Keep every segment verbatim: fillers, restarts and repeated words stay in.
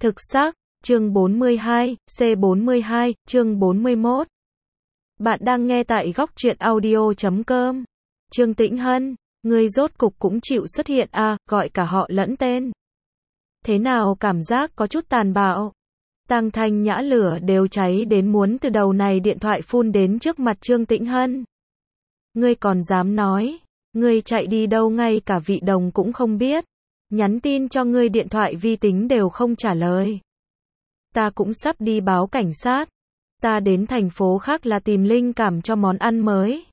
Thực xác, chương bốn mươi hai, C bốn mươi hai, chương bốn mươi mốt. Bạn đang nghe tại góc truyện audio chấm com. Trương Tĩnh Hân, ngươi rốt cục cũng chịu xuất hiện à, gọi cả họ lẫn tên. Thế nào cảm giác có chút tàn bạo. Tang Thanh Nhã lửa đều cháy đến muốn từ đầu này điện thoại phun đến trước mặt Trương Tĩnh Hân. Ngươi còn dám nói, ngươi chạy đi đâu ngay cả vị đồng cũng không biết. Nhắn tin cho ngươi điện thoại vi tính đều không trả lời. Ta cũng sắp đi báo cảnh sát. Ta đến thành phố khác là tìm linh cảm cho món ăn mới.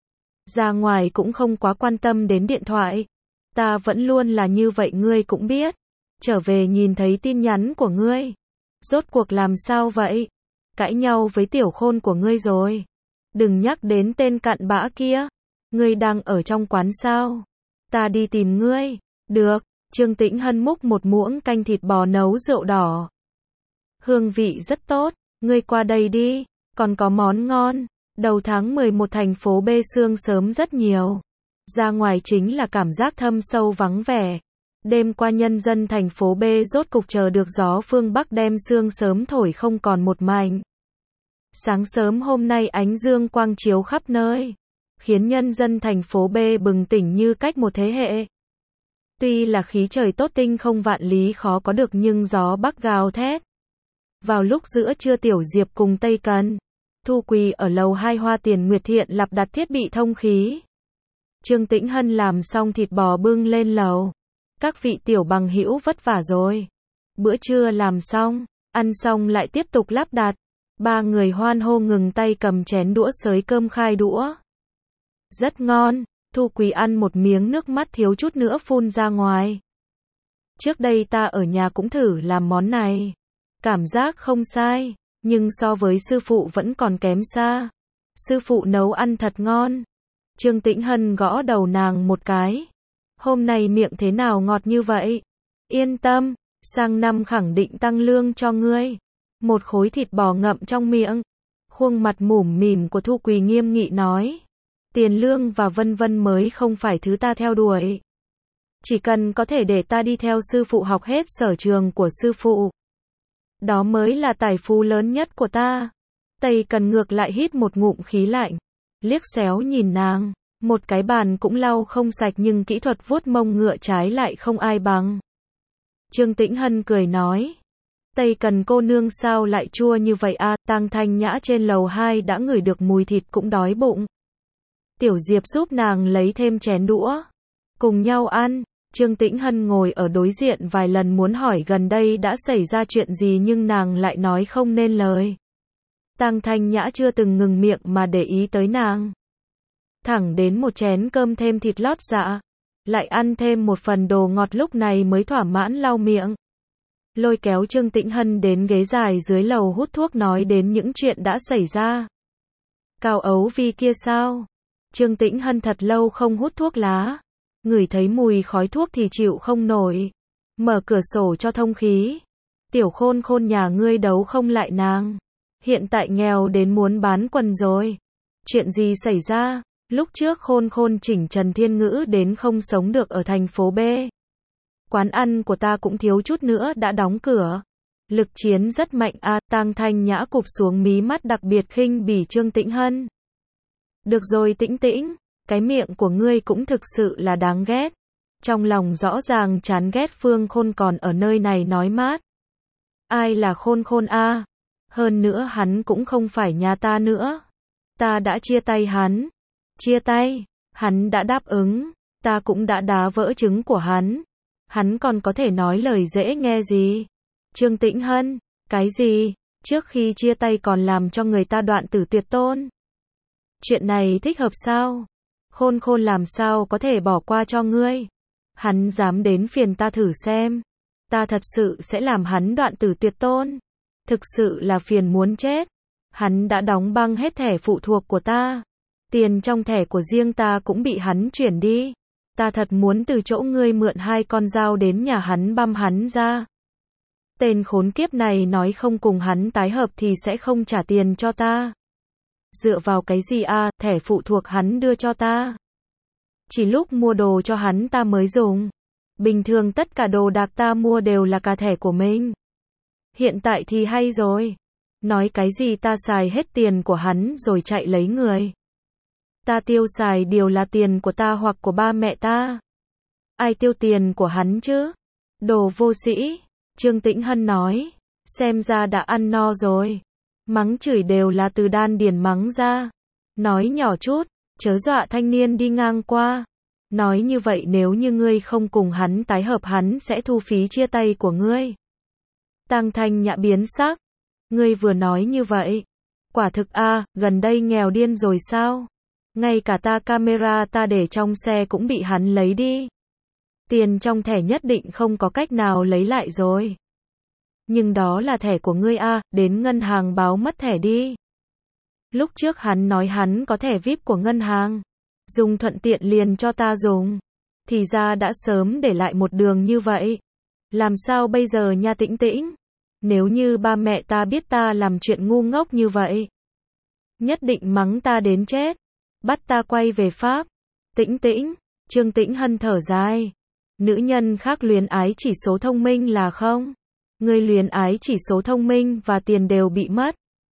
Ra ngoài cũng không quá quan tâm đến điện thoại. Ta vẫn luôn là như vậy ngươi cũng biết. Trở về nhìn thấy tin nhắn của ngươi. Rốt cuộc làm sao vậy? Cãi nhau với tiểu khôn của ngươi rồi. Đừng nhắc đến tên cặn bã kia. Ngươi đang ở trong quán sao? Ta đi tìm ngươi. Được. Trương Tĩnh Hân múc một muỗng canh thịt bò nấu rượu đỏ. Hương vị rất tốt, ngươi qua đây đi, còn có món ngon. Đầu tháng mười một thành phố B sương sớm rất nhiều. Ra ngoài chính là cảm giác thâm sâu vắng vẻ. Đêm qua nhân dân thành phố B rốt cục chờ được gió phương Bắc đem sương sớm thổi không còn một mảnh. Sáng sớm hôm nay ánh dương quang chiếu khắp nơi, khiến nhân dân thành phố B bừng tỉnh như cách một thế hệ. Tuy là khí trời tốt tinh không vạn lý khó có được nhưng gió bắc gào thét. Vào lúc giữa trưa Tiểu Diệp cùng Tây Cần, Thu Quỳ ở lầu hai Hoa Tiền Nguyệt Thiện lắp đặt thiết bị thông khí. Trương Tĩnh Hân làm xong thịt bò bưng lên lầu. Các vị tiểu bằng hữu vất vả rồi. Bữa trưa làm xong, ăn xong lại tiếp tục lắp đặt. Ba người hoan hô ngừng tay cầm chén đũa xới cơm khai đũa. Rất ngon. Thu Quỳ ăn một miếng nước mắt thiếu chút nữa phun ra ngoài. Trước đây ta ở nhà cũng thử làm món này. Cảm giác không sai, nhưng so với sư phụ vẫn còn kém xa. Sư phụ nấu ăn thật ngon. Trương Tĩnh Hân gõ đầu nàng một cái. Hôm nay miệng thế nào ngọt như vậy? Yên tâm, sang năm khẳng định tăng lương cho ngươi. Một khối thịt bò ngậm trong miệng. Khuôn mặt mủm mỉm của Thu Quỳ nghiêm nghị nói. Tiền lương và vân vân mới không phải thứ ta theo đuổi. Chỉ cần có thể để ta đi theo sư phụ học hết sở trường của sư phụ. Đó mới là tài phú lớn nhất của ta. Tây Cần ngược lại hít một ngụm khí lạnh. Liếc xéo nhìn nàng. Một cái bàn cũng lau không sạch nhưng kỹ thuật vuốt mông ngựa trái lại không ai bằng. Trương Tĩnh Hân cười nói. Tây Cần cô nương sao lại chua như vậy à? Tang Thanh Nhã trên lầu hai đã ngửi được mùi thịt cũng đói bụng. Tiểu Diệp giúp nàng lấy thêm chén đũa. Cùng nhau ăn. Trương Tĩnh Hân ngồi ở đối diện vài lần muốn hỏi gần đây đã xảy ra chuyện gì nhưng nàng lại nói không nên lời. Tang Thanh Nhã chưa từng ngừng miệng mà để ý tới nàng. Thẳng đến một chén cơm thêm thịt lót dạ. Lại ăn thêm một phần đồ ngọt lúc này mới thỏa mãn lau miệng. Lôi kéo Trương Tĩnh Hân đến ghế dài dưới lầu hút thuốc nói đến những chuyện đã xảy ra. Cao Ấu Vi kia sao? Trương Tĩnh Hân thật lâu không hút thuốc lá. Ngửi thấy mùi khói thuốc thì chịu không nổi. Mở cửa sổ cho thông khí. Tiểu khôn khôn nhà ngươi đấu không lại nàng. Hiện tại nghèo đến muốn bán quần rồi. Chuyện gì xảy ra? Lúc trước khôn khôn chỉnh Trần Thiên Ngữ đến không sống được ở thành phố B. Quán ăn của ta cũng thiếu chút nữa đã đóng cửa. Lực chiến rất mạnh à. Tang Thanh Nhã cụp xuống mí mắt đặc biệt khinh bỉ Trương Tĩnh Hân. Được rồi Tĩnh Tĩnh. Cái miệng của ngươi cũng thực sự là đáng ghét. Trong lòng rõ ràng chán ghét Phương Khôn còn ở nơi này nói mát. Ai là Khôn Khôn a? À? Hơn nữa hắn cũng không phải nhà ta nữa. Ta đã chia tay hắn. Chia tay? Hắn đã đáp ứng. Ta cũng đã đá vỡ trứng của hắn. Hắn còn có thể nói lời dễ nghe gì? Trương Tĩnh Hân, cái gì? Trước khi chia tay còn làm cho người ta đoạn tử tuyệt tôn. Chuyện này thích hợp sao? Khôn Khôn làm sao có thể bỏ qua cho ngươi? Hắn dám đến phiền ta thử xem. Ta thật sự sẽ làm hắn đoạn tử tuyệt tôn. Thực sự là phiền muốn chết. Hắn đã đóng băng hết thẻ phụ thuộc của ta. Tiền trong thẻ của riêng ta cũng bị hắn chuyển đi. Ta thật muốn từ chỗ ngươi mượn hai con dao đến nhà hắn băm hắn ra. Tên khốn kiếp này nói không cùng hắn tái hợp thì sẽ không trả tiền cho ta. Dựa vào cái gì à, thẻ phụ thuộc hắn đưa cho ta. Chỉ lúc mua đồ cho hắn ta mới dùng. Bình thường tất cả đồ đạc ta mua đều là cả thẻ của mình. Hiện tại thì hay rồi. Nói cái gì ta xài hết tiền của hắn rồi chạy lấy người. Ta tiêu xài đều là tiền của ta hoặc của ba mẹ ta. Ai tiêu tiền của hắn chứ? Đồ vô sĩ, Trương Tĩnh Hân nói. Xem ra đã ăn no rồi. Mắng chửi đều là từ đan điền mắng ra. Nói nhỏ chút, chớ dọa thanh niên đi ngang qua. Nói như vậy nếu như ngươi không cùng hắn tái hợp hắn sẽ thu phí chia tay của ngươi. Tang Thanh Nhã biến sắc. Ngươi vừa nói như vậy. Quả thực a, à, gần đây nghèo điên rồi sao? Ngay cả ta camera ta để trong xe cũng bị hắn lấy đi. Tiền trong thẻ nhất định không có cách nào lấy lại rồi. Nhưng đó là thẻ của ngươi a, à, đến ngân hàng báo mất thẻ đi. Lúc trước hắn nói hắn có thẻ vi ai pi của ngân hàng. Dùng thuận tiện liền cho ta dùng. Thì ra đã sớm để lại một đường như vậy. Làm sao bây giờ nha Tĩnh Tĩnh? Nếu như ba mẹ ta biết ta làm chuyện ngu ngốc như vậy. Nhất định mắng ta đến chết. Bắt ta quay về Pháp. Tĩnh Tĩnh, Trương Tĩnh Hân thở dài. Nữ nhân khác luyến ái chỉ số thông minh là không? Ngươi luyến ái chỉ số thông minh và tiền đều bị mất.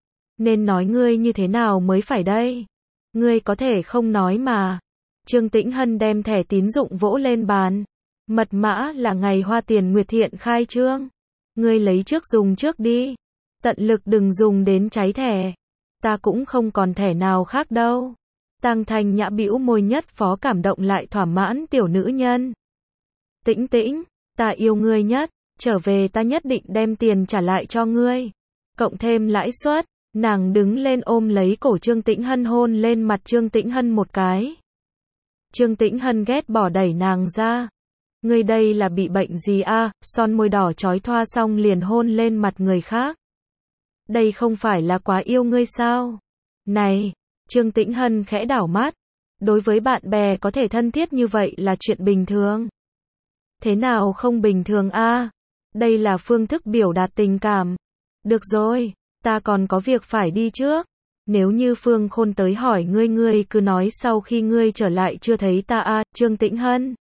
Nên nói ngươi như thế nào mới phải đây? Ngươi có thể không nói mà. Trương Tĩnh Hân đem thẻ tín dụng vỗ lên bàn. Mật mã là ngày Hoa Tiền Nguyệt Thiện khai trương. Ngươi lấy trước dùng trước đi. Tận lực đừng dùng đến cháy thẻ. Ta cũng không còn thẻ nào khác đâu. Tang Thanh Nhã bĩu môi nhất phó cảm động lại thỏa mãn tiểu nữ nhân. Tĩnh Tĩnh, ta yêu ngươi nhất. Trở về ta nhất định đem tiền trả lại cho ngươi. Cộng thêm lãi suất. Nàng đứng lên ôm lấy cổ Trương Tĩnh Hân hôn lên mặt Trương Tĩnh Hân một cái. Trương Tĩnh Hân ghét bỏ đẩy nàng ra. Ngươi đây là bị bệnh gì a? À? Son môi đỏ chói thoa xong liền hôn lên mặt người khác. Đây không phải là quá yêu ngươi sao? Này, Trương Tĩnh Hân khẽ đảo mắt. Đối với bạn bè có thể thân thiết như vậy là chuyện bình thường. Thế nào không bình thường a? À? Đây là phương thức biểu đạt tình cảm. Được rồi. Ta còn có việc phải đi trước. Nếu như Phương Khôn tới hỏi ngươi ngươi cứ nói sau khi ngươi trở lại chưa thấy ta a, à, Trương Tĩnh Hân.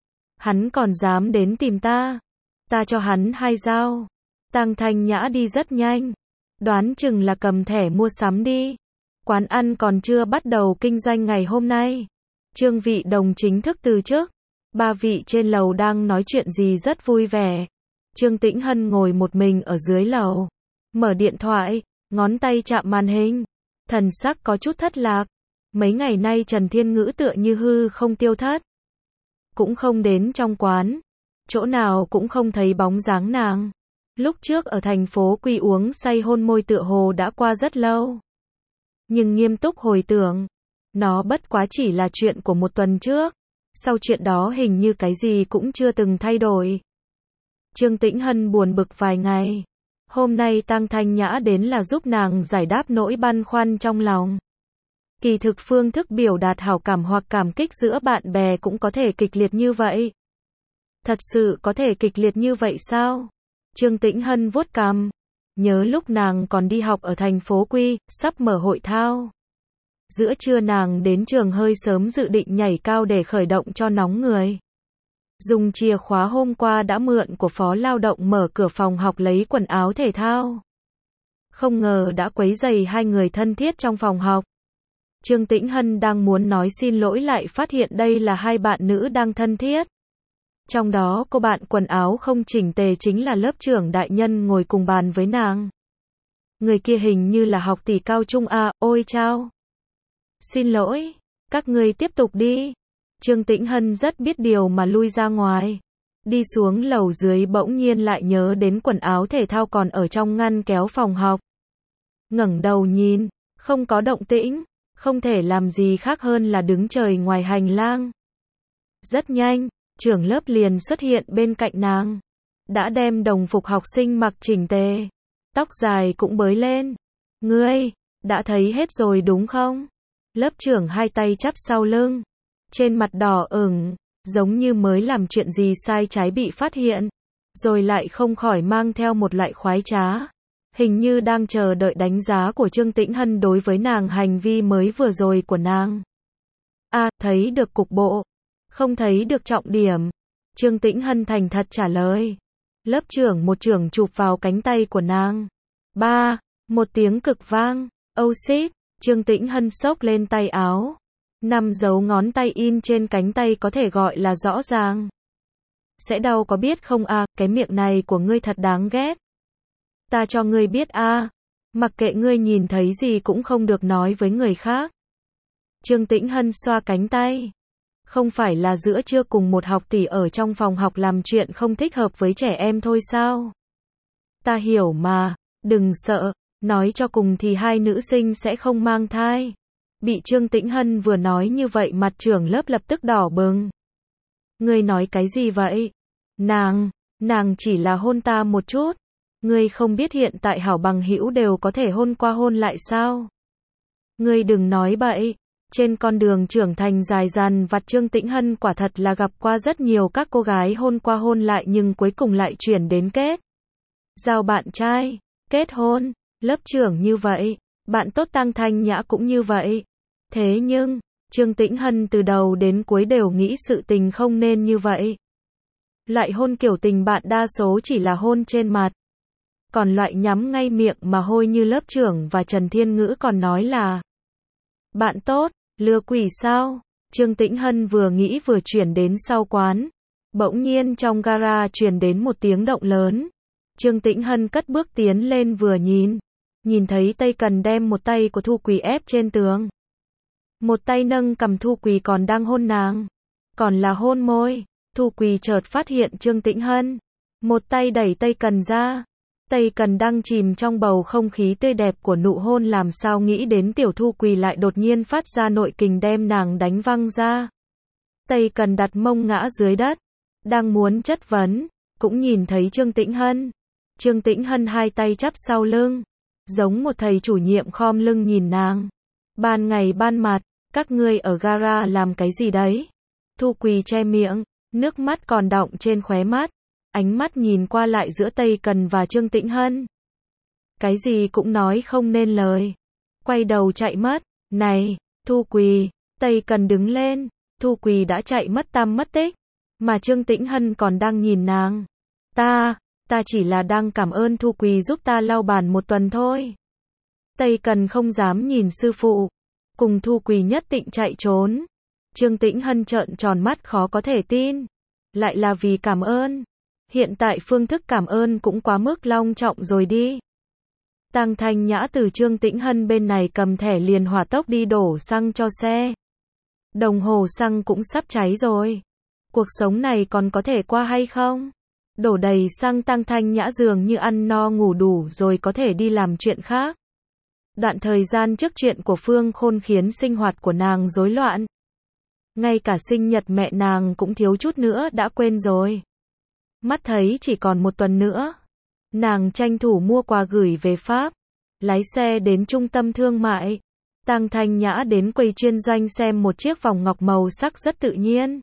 Hắn còn dám đến tìm ta. Ta cho hắn hai dao. Tang Thanh Nhã đi rất nhanh. Đoán chừng là cầm thẻ mua sắm đi. Quán ăn còn chưa bắt đầu kinh doanh ngày hôm nay. Trương Vị Đồng chính thức từ chức. Ba vị trên lầu đang nói chuyện gì rất vui vẻ. Trương Tĩnh Hân ngồi một mình ở dưới lầu. Mở điện thoại, ngón tay chạm màn hình. Thần sắc có chút thất lạc. Mấy ngày nay Trần Thiên Ngữ tựa như hư không tiêu thất. Cũng không đến trong quán. Chỗ nào cũng không thấy bóng dáng nàng. Lúc trước ở thành phố Quy uống say hôn môi tựa hồ đã qua rất lâu. Nhưng nghiêm túc hồi tưởng. Nó bất quá chỉ là chuyện của một tuần trước. Sau chuyện đó hình như cái gì cũng chưa từng thay đổi. Trương Tĩnh Hân buồn bực vài ngày. Hôm nay Tang Thanh Nhã đến là giúp nàng giải đáp nỗi băn khoăn trong lòng. Kỳ thực phương thức biểu đạt hảo cảm hoặc cảm kích giữa bạn bè cũng có thể kịch liệt như vậy. Thật sự có thể kịch liệt như vậy sao? Trương Tĩnh Hân vuốt cằm. Nhớ lúc nàng còn đi học ở thành phố Quy, sắp mở hội thao. Giữa trưa nàng đến trường hơi sớm dự định nhảy cao để khởi động cho nóng người. Dùng chìa khóa hôm qua đã mượn của phó lao động mở cửa phòng học lấy quần áo thể thao. Không ngờ đã quấy rầy hai người thân thiết trong phòng học. Trương Tĩnh Hân đang muốn nói xin lỗi lại phát hiện đây là hai bạn nữ đang thân thiết. Trong đó cô bạn quần áo không chỉnh tề chính là lớp trưởng đại nhân ngồi cùng bàn với nàng. Người kia hình như là học tỷ cao trung a, ôi chao. Xin lỗi, các ngươi tiếp tục đi. Trương Tĩnh Hân rất biết điều mà lui ra ngoài. Đi xuống lầu dưới bỗng nhiên lại nhớ đến quần áo thể thao còn ở trong ngăn kéo phòng học. Ngẩng đầu nhìn, không có động tĩnh, không thể làm gì khác hơn là đứng chờ ngoài hành lang. Rất nhanh, trưởng lớp liền xuất hiện bên cạnh nàng. Đã đem đồng phục học sinh mặc chỉnh tề. Tóc dài cũng bới lên. Ngươi, đã thấy hết rồi đúng không? Lớp trưởng hai tay chắp sau lưng. Trên mặt đỏ ửng, giống như mới làm chuyện gì sai trái bị phát hiện. Rồi lại không khỏi mang theo một loại khoái trá. Hình như đang chờ đợi đánh giá của Trương Tĩnh Hân đối với nàng hành vi mới vừa rồi của nàng. A, à, thấy được cục bộ. Không thấy được trọng điểm. Trương Tĩnh Hân thành thật trả lời. Lớp trưởng một chưởng chụp vào cánh tay của nàng. Ba, một tiếng cực vang. Oh shit, Trương Tĩnh Hân xốc lên tay áo. Năm dấu ngón tay in trên cánh tay có thể gọi là rõ ràng. Sẽ đau có biết không a, à, cái miệng này của ngươi thật đáng ghét. Ta cho ngươi biết a, à, mặc kệ ngươi nhìn thấy gì cũng không được nói với người khác. Trương Tĩnh Hân xoa cánh tay. Không phải là giữa trưa cùng một học tỷ ở trong phòng học làm chuyện không thích hợp với trẻ em thôi sao? Ta hiểu mà, đừng sợ, nói cho cùng thì hai nữ sinh sẽ không mang thai. Bị Trương Tĩnh Hân vừa nói như vậy mặt trưởng lớp lập tức đỏ bừng. Ngươi nói cái gì vậy? Nàng, nàng chỉ là hôn ta một chút. Ngươi không biết hiện tại hảo bằng hữu đều có thể hôn qua hôn lại sao? Ngươi đừng nói bậy. Trên con đường trưởng thành dài dàn vặt Trương Tĩnh Hân quả thật là gặp qua rất nhiều các cô gái hôn qua hôn lại nhưng cuối cùng lại chuyển đến kết giao bạn trai, kết hôn, lớp trưởng như vậy, bạn tốt Tăng Thanh Nhã cũng như vậy. Thế nhưng, Trương Tĩnh Hân từ đầu đến cuối đều nghĩ sự tình không nên như vậy. Loại hôn kiểu tình bạn đa số chỉ là hôn trên mặt. Còn loại nhắm ngay miệng mà hôi như lớp trưởng và Trần Thiên Ngữ còn nói là bạn tốt, lừa quỷ sao? Trương Tĩnh Hân vừa nghĩ vừa chuyển đến sau quán. Bỗng nhiên trong gara truyền đến một tiếng động lớn. Trương Tĩnh Hân cất bước tiến lên vừa nhìn. Nhìn thấy Tây Cần đem một tay của Thu Quỳ ép trên tường. Một tay nâng cầm Thu Quỳ còn đang hôn nàng. Còn là hôn môi. Thu Quỳ chợt phát hiện Trương Tĩnh Hân. Một tay đẩy Tây Cần ra. Tây Cần đang chìm trong bầu không khí tươi đẹp của nụ hôn làm sao nghĩ đến tiểu Thu Quỳ lại đột nhiên phát ra nội kình đem nàng đánh văng ra. Tây Cần đặt mông ngã dưới đất. Đang muốn chất vấn. Cũng nhìn thấy Trương Tĩnh Hân. Trương Tĩnh Hân hai tay chắp sau lưng. Giống một thầy chủ nhiệm khom lưng nhìn nàng. Ban ngày ban mặt, các ngươi ở gara làm cái gì đấy? Thu Quỳ che miệng, nước mắt còn đọng trên khóe mắt. Ánh mắt nhìn qua lại giữa Tây Cần và Trương Tĩnh Hân. Cái gì cũng nói không nên lời. Quay đầu chạy mất. Này, Thu Quỳ, Tây Cần đứng lên. Thu Quỳ đã chạy mất tăm mất tích. Mà Trương Tĩnh Hân còn đang nhìn nàng. Ta, ta chỉ là đang cảm ơn Thu Quỳ giúp ta lau bàn một tuần thôi. Tây Cần không dám nhìn sư phụ. Cùng Thu Quỳ nhất định chạy trốn. Trương Tĩnh Hân trợn tròn mắt khó có thể tin. Lại là vì cảm ơn. Hiện tại phương thức cảm ơn cũng quá mức long trọng rồi đi. Tăng Thanh Nhã từ Trương Tĩnh Hân bên này cầm thẻ liền hỏa tốc đi đổ xăng cho xe. Đồng hồ xăng cũng sắp cháy rồi. Cuộc sống này còn có thể qua hay không? Đổ đầy xăng Tăng Thanh Nhã dường như ăn no ngủ đủ rồi có thể đi làm chuyện khác. Đoạn thời gian trước chuyện của Phương Khôn khiến sinh hoạt của nàng rối loạn. Ngay cả sinh nhật mẹ nàng cũng thiếu chút nữa đã quên rồi. Mắt thấy chỉ còn một tuần nữa. Nàng tranh thủ mua quà gửi về Pháp. Lái xe đến trung tâm thương mại. Tăng Thanh Nhã đến quầy chuyên doanh xem một chiếc vòng ngọc màu sắc rất tự nhiên.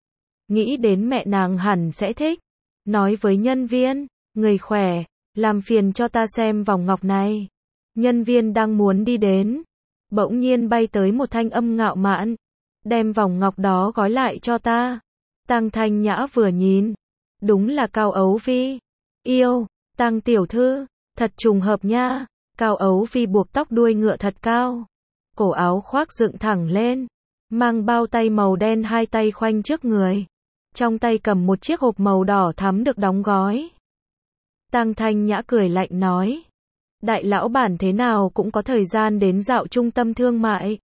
Nghĩ đến mẹ nàng hẳn sẽ thích. Nói với nhân viên, người khỏe, làm phiền cho ta xem vòng ngọc này. Nhân viên đang muốn đi đến. Bỗng nhiên bay tới một thanh âm ngạo mạn. Đem vòng ngọc đó gói lại cho ta. Tăng Thanh Nhã vừa nhìn. Đúng là Cao Ấu Vi. Yêu, Tăng tiểu thư, thật trùng hợp nha. Cao Ấu Vi buộc tóc đuôi ngựa thật cao. Cổ áo khoác dựng thẳng lên. Mang bao tay màu đen hai tay khoanh trước người. Trong tay cầm một chiếc hộp màu đỏ thắm được đóng gói. Tăng Thanh Nhã cười lạnh nói. Đại lão bản thế nào cũng có thời gian đến dạo trung tâm thương mại.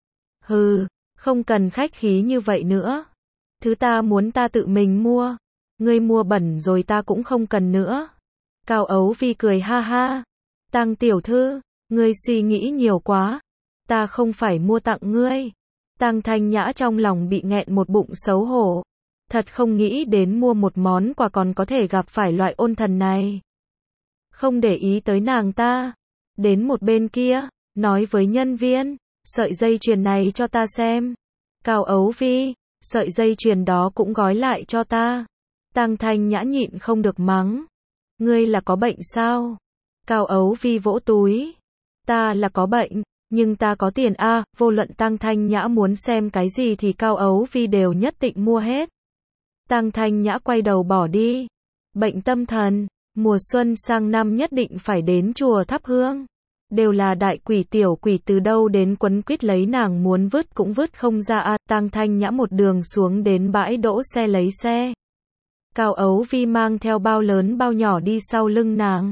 Hừ, không cần khách khí như vậy nữa. Thứ ta muốn ta tự mình mua. Ngươi mua bẩn rồi ta cũng không cần nữa. Cao Ấu Vi cười ha ha. Tăng tiểu thư, ngươi suy nghĩ nhiều quá. Ta không phải mua tặng ngươi. Tăng Thanh Nhã trong lòng bị nghẹn một bụng xấu hổ. Thật không nghĩ đến mua một món quà còn có thể gặp phải loại ôn thần này. Không để ý tới nàng ta. Đến một bên kia, nói với nhân viên, sợi dây chuyền này cho ta xem. Cao Ấu Vi, sợi dây chuyền đó cũng gói lại cho ta. Tăng Thanh Nhã nhịn không được mắng. Ngươi là có bệnh sao? Cao Ấu Vi vỗ túi. Ta là có bệnh, nhưng ta có tiền a, à, vô luận Tăng Thanh Nhã muốn xem cái gì thì Cao Ấu Vi đều nhất định mua hết. Tăng Thanh Nhã quay đầu bỏ đi. bệnh tâm thần, mùa xuân sang năm nhất định phải đến chùa thắp hương. Đều là đại quỷ tiểu quỷ từ đâu đến quấn quýt lấy nàng muốn vứt cũng vứt không ra a. Tang Thanh Nhã một đường xuống đến bãi đỗ xe lấy xe. Cao Ấu Vi mang theo bao lớn bao nhỏ đi sau lưng nàng.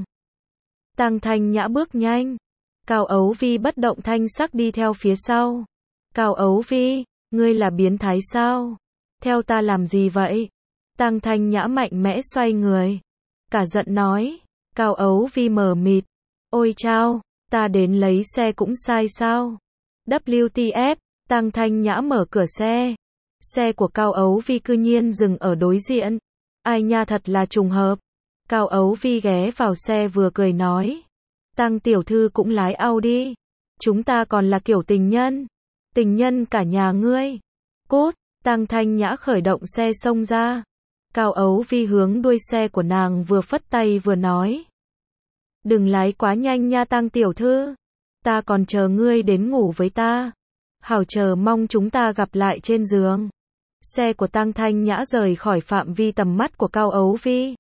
Tang Thanh Nhã bước nhanh. Cao Ấu Vi bất động thanh sắc đi theo phía sau. Cao Ấu Vi, ngươi là biến thái sao? Theo ta làm gì vậy? Tang Thanh Nhã mạnh mẽ xoay người. Cả giận nói. Cao Ấu Vi mờ mịt. Ôi chao, ta đến lấy xe cũng sai sao? vê kép tê ép, Tang Thanh Nhã mở cửa xe. Xe của Cao Ấu Vi cư nhiên dừng ở đối diện. Ai nha, thật là trùng hợp. Cao Ấu Vi ghé vào xe vừa cười nói. Tang tiểu thư cũng lái Audi. Chúng ta còn là kiểu tình nhân. Tình nhân cả nhà ngươi. Cút, Tang Thanh Nhã khởi động xe xông ra. Cao Ấu Vi hướng đuôi xe của nàng vừa phất tay vừa nói. Đừng lái quá nhanh nha Tang tiểu thư. Ta còn chờ ngươi đến ngủ với ta. Hảo chờ mong chúng ta gặp lại trên giường. Xe của Tang Thanh Nhã rời khỏi phạm vi tầm mắt của Cao Ấu Vi.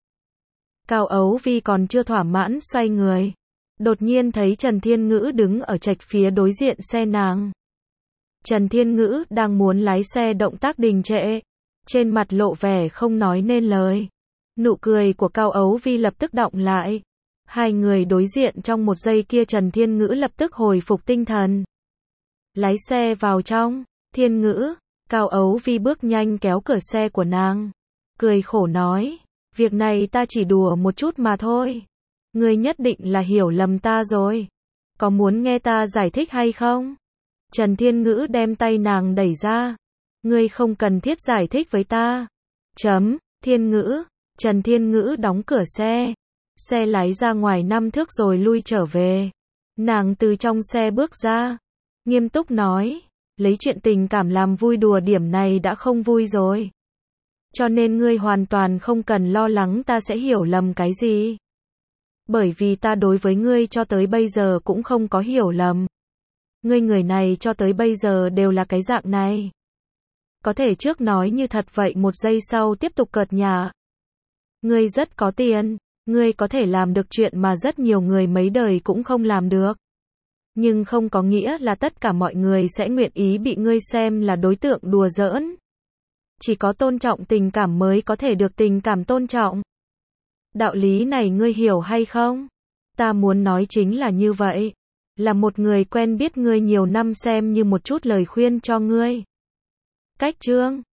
Cao Ấu Vi còn chưa thỏa mãn xoay người. Đột nhiên thấy Trần Thiên Ngữ đứng ở trạch phía đối diện xe nàng. Trần Thiên Ngữ đang muốn lái xe động tác đình trệ. Trên mặt lộ vẻ không nói nên lời. Nụ cười của Cao Ấu Vi lập tức đọng lại. Hai người đối diện trong một giây kia Trần Thiên Ngữ lập tức hồi phục tinh thần. Lái xe vào trong. Thiên Ngữ. Cao Ấu Vi bước nhanh kéo cửa xe của nàng. Cười khổ nói. Việc này ta chỉ đùa một chút mà thôi. Ngươi nhất định là hiểu lầm ta rồi. Có muốn nghe ta giải thích hay không? Trần Thiên Ngữ đem tay nàng đẩy ra. Ngươi không cần thiết giải thích với ta. Chấm, Thiên Ngữ. Trần Thiên Ngữ đóng cửa xe. Xe lái ra ngoài năm thước rồi lui trở về. Nàng từ trong xe bước ra. Nghiêm túc nói. Lấy chuyện tình cảm làm vui đùa điểm này đã không vui rồi. Cho nên ngươi hoàn toàn không cần lo lắng ta sẽ hiểu lầm cái gì. Bởi vì ta đối với ngươi cho tới bây giờ cũng không có hiểu lầm. Ngươi người này cho tới bây giờ đều là cái dạng này. Có thể trước nói như thật vậy một giây sau tiếp tục cợt nhả. Ngươi rất có tiền, ngươi có thể làm được chuyện mà rất nhiều người mấy đời cũng không làm được. Nhưng không có nghĩa là tất cả mọi người sẽ nguyện ý bị ngươi xem là đối tượng đùa giỡn. Chỉ có tôn trọng tình cảm mới có thể được tình cảm tôn trọng. Đạo lý này ngươi hiểu hay không? Ta muốn nói chính là như vậy. Là một người quen biết ngươi nhiều năm xem như một chút lời khuyên cho ngươi. Cách chương